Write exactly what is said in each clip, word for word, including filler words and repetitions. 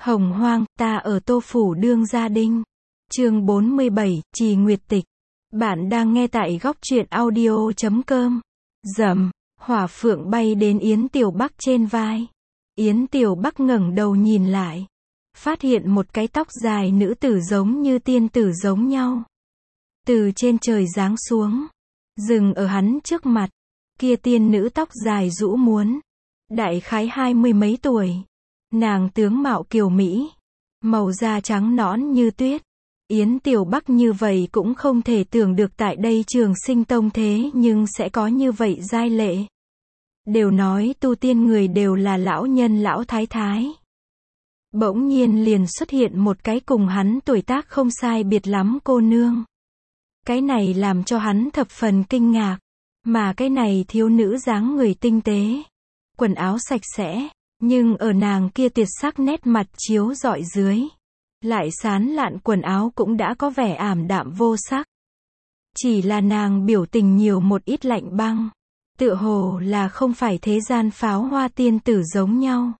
Hồng hoang, ta ở Tô Phủ đương gia đinh. Chương bốn mươi bảy, Trì Nguyệt Tịch. Bạn đang nghe tại góc truyện audio chấm com. Rầm, hỏa phượng bay đến Yến Tiểu Bắc trên vai. Yến Tiểu Bắc ngẩng đầu nhìn lại, phát hiện một cái tóc dài nữ tử giống như tiên tử giống nhau, từ trên trời giáng xuống, dừng ở hắn trước mặt. Kia tiên nữ tóc dài rũ muốn, đại khái hai mươi mấy tuổi. Nàng tướng mạo kiều mỹ, màu da trắng nõn như tuyết. Yến Tiểu Bắc như vậy cũng không thể tưởng được tại đây Trường Sinh Tông thế nhưng sẽ có như vậy giai lệ. Đều nói tu tiên người đều là lão nhân lão thái thái. Bỗng nhiên liền xuất hiện một cái cùng hắn tuổi tác không sai biệt lắm cô nương. Cái này làm cho hắn thập phần kinh ngạc. Mà cái này thiếu nữ dáng người tinh tế, quần áo sạch sẽ, nhưng ở nàng kia tuyệt sắc nét mặt chiếu rọi dưới, lại sán lạn quần áo cũng đã có vẻ ảm đạm vô sắc. Chỉ là nàng biểu tình nhiều một ít lạnh băng, tựa hồ là không phải thế gian pháo hoa tiên tử giống nhau.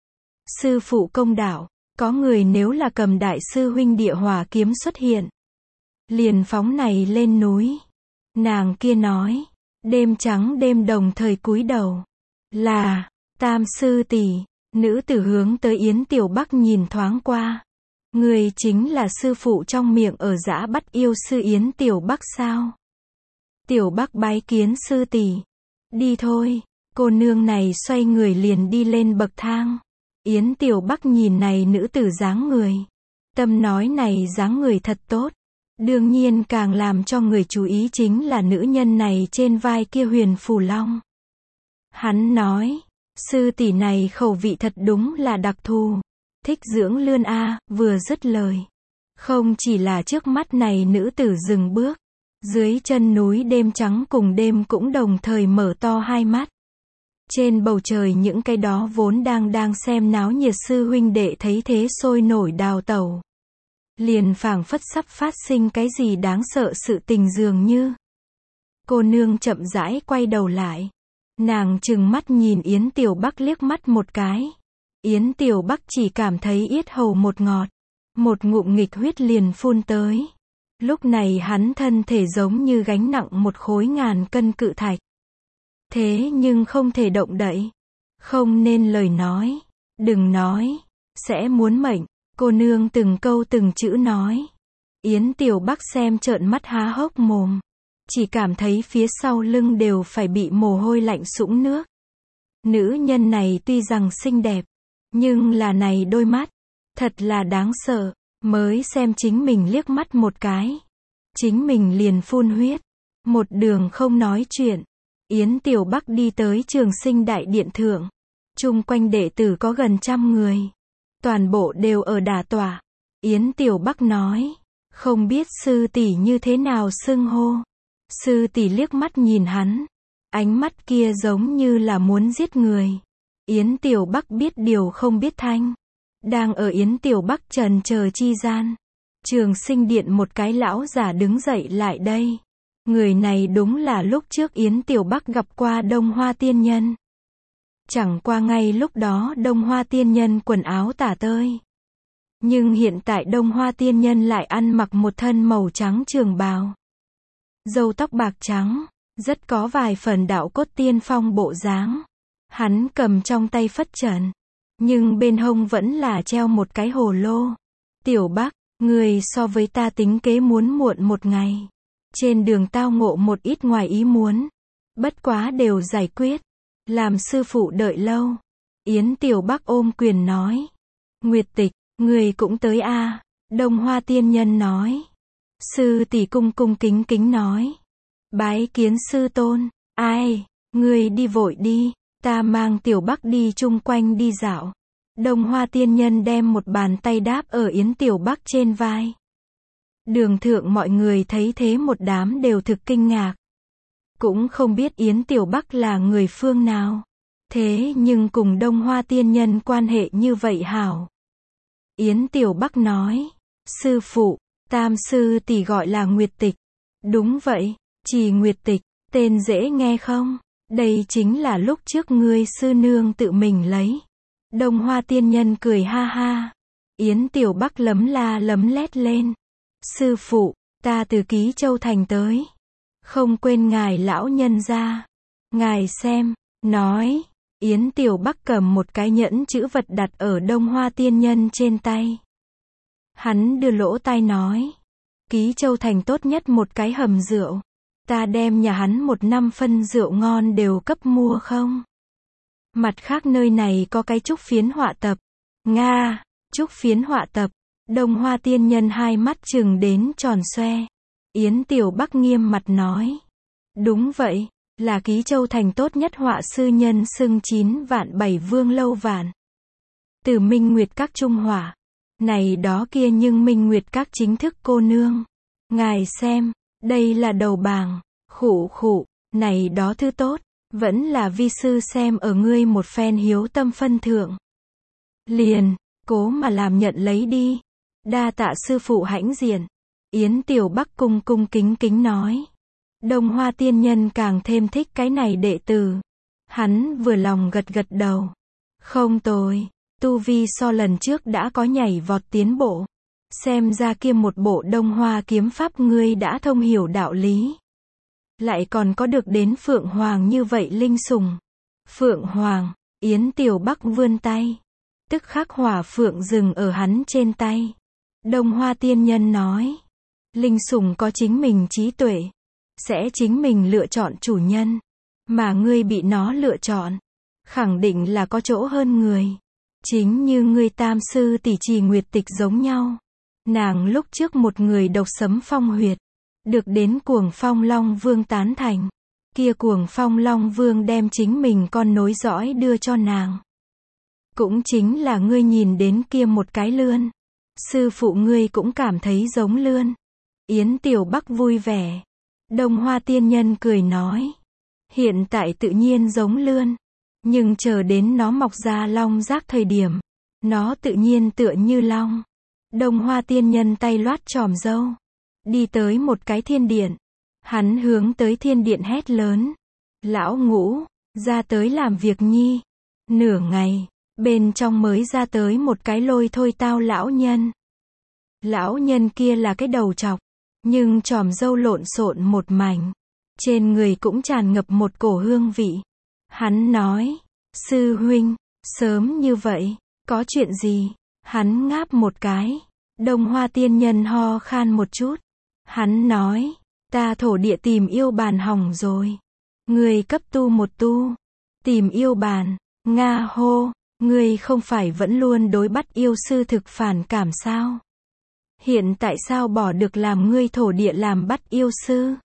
Sư phụ công đạo, có người nếu là cầm đại sư huynh địa hỏa kiếm xuất hiện, liền phóng này lên núi. Nàng kia nói, đêm trắng đêm đồng thời cúi đầu, là Tam sư tỷ. Nữ tử hướng tới Yến Tiểu Bắc nhìn thoáng qua. Người chính là sư phụ trong miệng ở dã bắt yêu sư Yến Tiểu Bắc sao? Tiểu Bắc bái kiến sư tỷ. Đi thôi. Cô nương này xoay người liền đi lên bậc thang. Yến Tiểu Bắc nhìn này nữ tử dáng người, tâm nói này dáng người thật tốt. Đương nhiên càng làm cho người chú ý chính là nữ nhân này trên vai kia huyền phù long. Hắn nói, sư tỷ này khẩu vị thật đúng là đặc thù, thích dưỡng lươn a. Vừa dứt lời, không chỉ là trước mắt này nữ tử dừng bước, dưới chân núi đêm trắng cùng đêm cũng đồng thời mở to hai mắt. Trên bầu trời những cái đó vốn đang đang xem náo nhiệt sư huynh đệ thấy thế sôi nổi đào tẩu, liền phảng phất sắp phát sinh cái gì đáng sợ sự tình dường như. Cô nương chậm rãi quay đầu lại, nàng trừng mắt nhìn Yến Tiểu Bắc liếc mắt một cái. Yến Tiểu Bắc chỉ cảm thấy yết hầu một ngọt, một ngụm nghịch huyết liền phun tới. Lúc này hắn thân thể giống như gánh nặng một khối ngàn cân cự thạch, thế nhưng không thể động đậy, không nên lời nói, đừng nói, sẽ muốn mệnh. Cô nương từng câu từng chữ nói. Yến Tiểu Bắc xem trợn mắt há hốc mồm, chỉ cảm thấy phía sau lưng đều phải bị mồ hôi lạnh sũng nước. Nữ nhân này tuy rằng xinh đẹp, nhưng là này đôi mắt, thật là đáng sợ. Mới xem chính mình liếc mắt một cái, chính mình liền phun huyết. Một đường không nói chuyện, Yến Tiểu Bắc đi tới Trường Sinh Đại Điện thượng. Chung quanh đệ tử có gần trăm người, toàn bộ đều ở đả tọa. Yến Tiểu Bắc nói, không biết sư tỷ như thế nào xưng hô. Sư tỷ liếc mắt nhìn hắn, ánh mắt kia giống như là muốn giết người. Yến Tiểu Bắc biết điều không biết thanh, đang ở Yến Tiểu Bắc trần chờ chi gian, Trường Sinh Điện một cái lão giả đứng dậy lại đây. Người này đúng là lúc trước Yến Tiểu Bắc gặp qua Đông Hoa Tiên Nhân. Chẳng qua ngay lúc đó Đông Hoa Tiên Nhân quần áo tả tơi, nhưng hiện tại Đông Hoa Tiên Nhân lại ăn mặc một thân màu trắng trường bào, râu tóc bạc trắng, rất có vài phần đạo cốt tiên phong bộ dáng. Hắn cầm trong tay phất trần, nhưng bên hông vẫn là treo một cái hồ lô. Tiểu Bắc, người so với ta tính kế muốn muộn một ngày. Trên đường tao ngộ một ít ngoài ý muốn, bất quá đều giải quyết, làm sư phụ đợi lâu. Yến Tiểu Bắc ôm quyền nói, Nguyệt Tịch, người cũng tới a. À? Đông Hoa Tiên Nhân nói. Sư tỷ cung cung kính kính nói, bái kiến sư tôn. Ai, người đi vội đi, ta mang Tiểu Bắc đi chung quanh đi dạo. Đông Hoa Tiên Nhân đem một bàn tay đáp ở Yến Tiểu Bắc trên vai. Đường thượng mọi người thấy thế một đám đều thực kinh ngạc, cũng không biết Yến Tiểu Bắc là người phương nào, thế nhưng cùng Đông Hoa Tiên Nhân quan hệ như vậy hảo. Yến Tiểu Bắc nói, sư phụ, Tam sư tỷ gọi là Nguyệt Tịch. Đúng vậy, Trì Nguyệt Tịch, tên dễ nghe không? Đây chính là lúc trước ngươi sư nương tự mình lấy. Đông Hoa Tiên Nhân cười ha ha. Yến Tiểu Bắc lấm la lấm lét lên. Sư phụ, ta từ Ký Châu Thành tới. Không quên ngài lão nhân gia. Ngài xem, nói. Yến Tiểu Bắc cầm một cái nhẫn chữ vật đặt ở Đông Hoa tiên nhân trên tay. Hắn đưa lỗ tai nói. Ký Châu Thành tốt nhất một cái hầm rượu. Ta đem nhà hắn một năm phân rượu ngon đều cấp mua không? Mặt khác nơi này có cái trúc phiến họa tập. Nga, trúc phiến họa tập. Đông Hoa tiên nhân hai mắt trừng đến tròn xoe. Yến Tiểu Bắc nghiêm mặt nói. Đúng vậy, là Ký Châu Thành tốt nhất họa sư nhân xưng chín vạn bảy vương lâu vạn. Từ Minh Nguyệt Các trung họa. Này đó kia nhưng Minh Nguyệt Các chính thức cô nương. Ngài xem, đây là đầu bảng, khụ khụ, này đó thư tốt, vẫn là vi sư xem ở ngươi một phen hiếu tâm phân thượng. Liền, cố mà làm nhận lấy đi. Đa tạ sư phụ hãnh diện. Yến Tiểu Bắc cung cung kính kính nói. Đông Hoa tiên nhân càng thêm thích cái này đệ tử. Hắn vừa lòng gật gật đầu. Không tồi, tu vi so lần trước đã có nhảy vọt tiến bộ. Xem ra kia một bộ Đông Hoa kiếm pháp ngươi đã thông hiểu đạo lý. Lại còn có được đến Phượng Hoàng như vậy linh sùng. Phượng Hoàng, Yến Tiểu Bắc vươn tay. Tức khắc hỏa phượng dừng ở hắn trên tay. Đông Hoa tiên nhân nói. Linh sùng có chính mình trí tuệ. Sẽ chính mình lựa chọn chủ nhân. Mà ngươi bị nó lựa chọn. Khẳng định là có chỗ hơn người. Chính như ngươi tam sư tỷ Trì Nguyệt Tịch giống nhau. Nàng lúc trước một người độc sấm phong huyệt. Được đến Cuồng Phong Long Vương tán thành. Kia Cuồng Phong Long Vương đem chính mình con nối dõi đưa cho nàng. Cũng chính là ngươi nhìn đến kia một cái lươn. Sư phụ ngươi cũng cảm thấy giống lươn. Yến Tiểu Bắc vui vẻ. Đông Hoa tiên nhân cười nói. Hiện tại tự nhiên giống lươn. Nhưng chờ đến nó mọc ra long giác thời điểm. Nó tự nhiên tựa như long. Đông Hoa tiên nhân tay loát chòm râu. Đi tới một cái thiên điện. Hắn hướng tới thiên điện hét lớn. Lão Ngũ, ra tới làm việc nhi. Nửa ngày, bên trong mới ra tới một cái lôi thôi tao lão nhân. Lão nhân kia là cái đầu trọc. Nhưng chòm râu lộn xộn một mảnh. Trên người cũng tràn ngập một cổ hương vị. Hắn nói. Sư huynh, sớm như vậy, có chuyện gì? Hắn ngáp một cái. Đông Hoa tiên nhân ho khan một chút. Hắn nói. Ta thổ địa tìm yêu bàn hỏng rồi. Người cấp tu một tu. Tìm yêu bàn. Nga hô. Người không phải vẫn luôn đối bắt yêu sư thực phản cảm sao? Hiện tại sao bỏ được làm ngươi thổ địa làm bắt yêu sư?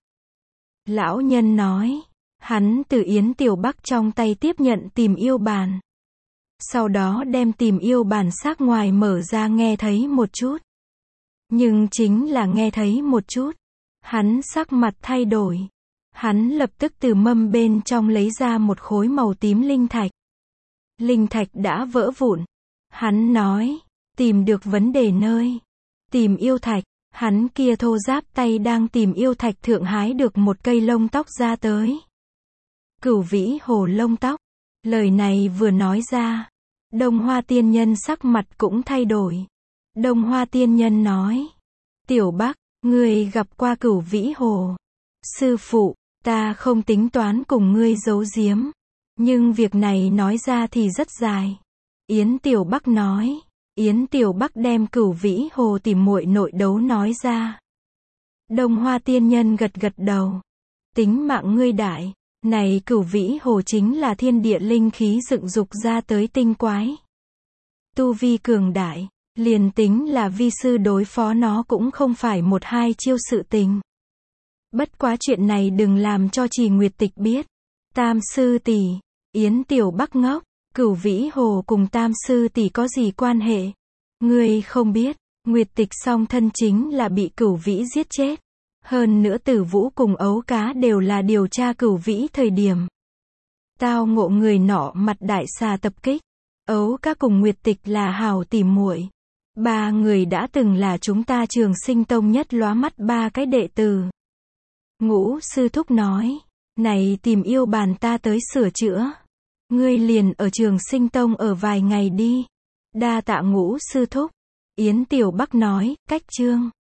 Lão nhân nói. Hắn từ Yến Tiểu Bắc trong tay tiếp nhận tìm yêu bàn. Sau đó đem tìm yêu bàn xác ngoài mở ra nghe thấy một chút. Nhưng chính là nghe thấy một chút. Hắn sắc mặt thay đổi. Hắn lập tức từ mâm bên trong lấy ra một khối màu tím linh thạch. Linh thạch đã vỡ vụn. Hắn nói. Tìm được vấn đề nơi. Tìm yêu thạch. Hắn kia thô ráp tay đang tìm yêu thạch thượng hái được một cây lông tóc ra tới. Cửu vĩ hồ lông tóc. Lời này vừa nói ra. Đông Hoa tiên nhân sắc mặt cũng thay đổi. Đông Hoa tiên nhân nói. Tiểu Bắc, ngươi gặp qua cửu vĩ hồ. Sư phụ, ta không tính toán cùng ngươi giấu giếm. Nhưng việc này nói ra thì rất dài. Yến Tiểu Bắc nói. Yến Tiểu Bắc đem cửu vĩ hồ tìm muội nội đấu nói ra. Đông Hoa tiên nhân gật gật đầu. Tính mạng ngươi đại. Này cửu vĩ hồ chính là thiên địa linh khí dựng dục ra tới tinh quái. Tu vi cường đại. Liền tính là vi sư đối phó nó cũng không phải một hai chiêu sự tình. Bất quá chuyện này đừng làm cho Trì Nguyệt Tịch biết. Tam sư tỷ. Yến Tiểu Bắc ngốc. Cửu vĩ hồ cùng tam sư tỷ có gì quan hệ? Ngươi không biết. Nguyệt Tịch song thân chính là bị cửu vĩ giết chết. Hơn nữa Tử Vũ cùng ấu cá đều là điều tra cửu vĩ thời điểm. Tao ngộ người nọ mặt đại xà tập kích. Ấu cá cùng Nguyệt Tịch là hảo tỉ muội. Ba người đã từng là chúng ta Trường Sinh Tông nhất lóa mắt ba cái đệ tử. Ngũ sư thúc nói. Này tìm yêu bàn ta tới sửa chữa. Ngươi liền ở Trường Sinh Tông ở vài ngày đi. Đa tạ Ngũ sư thúc. Yến Tiểu Bắc nói, cách chương.